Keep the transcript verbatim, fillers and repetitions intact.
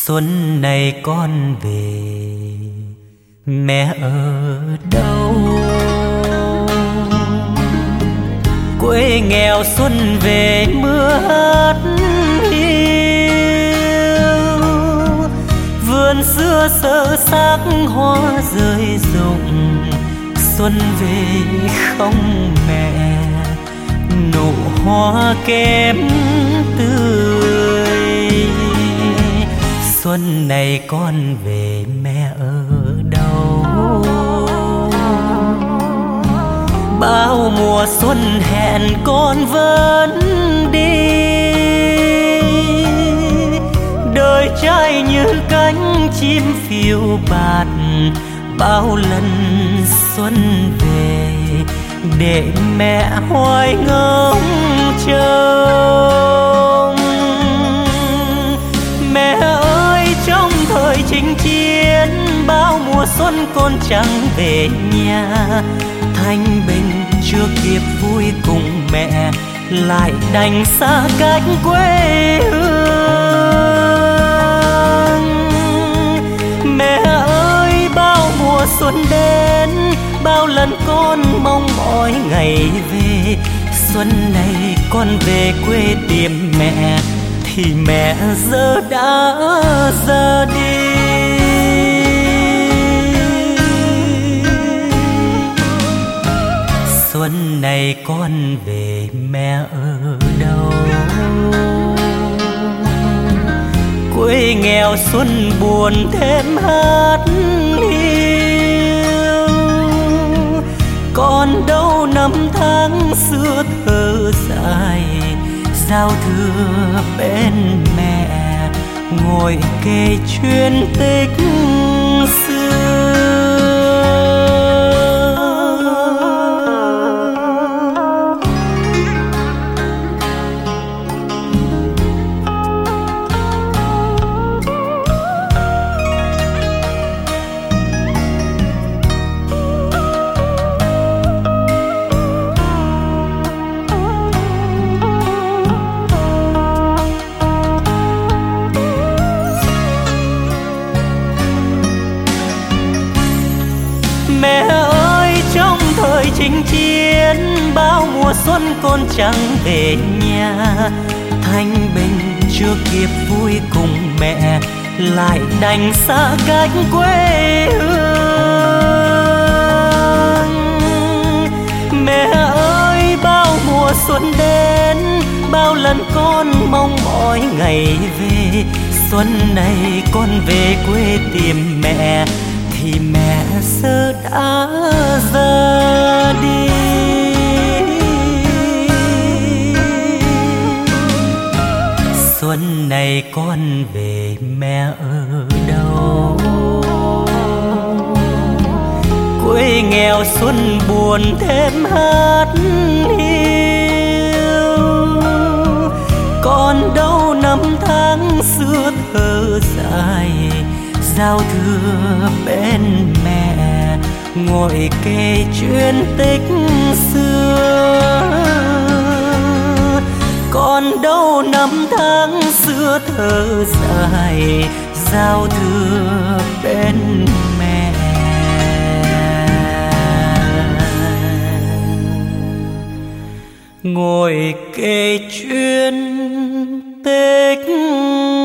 Xuân này con về mẹ ở đâu? Quê nghèo xuân về mưa hát hiu, vườn xưa sơ xác hoa rơi rụng. Xuân về không mẹ, nụ hoa kém tươi. Xuân này con về mẹ ở đâu? Bao mùa xuân hẹn con vẫn đi, đời trai như cánh chim phiêu bạt. Bao lần xuân về để mẹ hoài ngóng trông. Mẹ ơi, trong thời chinh chiến bao mùa xuân con chẳng về nhà. Thanh bình chưa kịp vui cùng mẹ, lại đành xa cách quê hương. Mẹ ơi, bao mùa xuân đến bao lần con mong mỏi ngày về. Xuân này con về quê tìm mẹ thì mẹ giờ đã ra đi. Xuân này con về mẹ ở đâu? Quê nghèo xuân buồn thêm hát hiu, còn đâu năm tháng xưa thơ dài. Giao thừa bên mẹ ngồi kể chuyện tích xưa. Mẹ ơi, trong thời chinh chiến bao mùa xuân con chẳng về nhà. Thanh bình chưa kịp vui cùng mẹ, lại đành xa cách quê hương. Mẹ ơi, bao mùa xuân đến bao lần con mong mỏi ngày về. Xuân này con về quê tìm mẹ thì mẹ giờ đã ra đi. Xuân này con về mẹ ở đâu? Quê nghèo xuân buồn thêm hát hiu, còn đâu năm tháng xưa thơ dài. Giao thừa bên mẹ ngồi kể chuyện tích xưa, còn đâu năm tháng xưa thơ dài. Giao thừa bên mẹ ngồi kể chuyện tích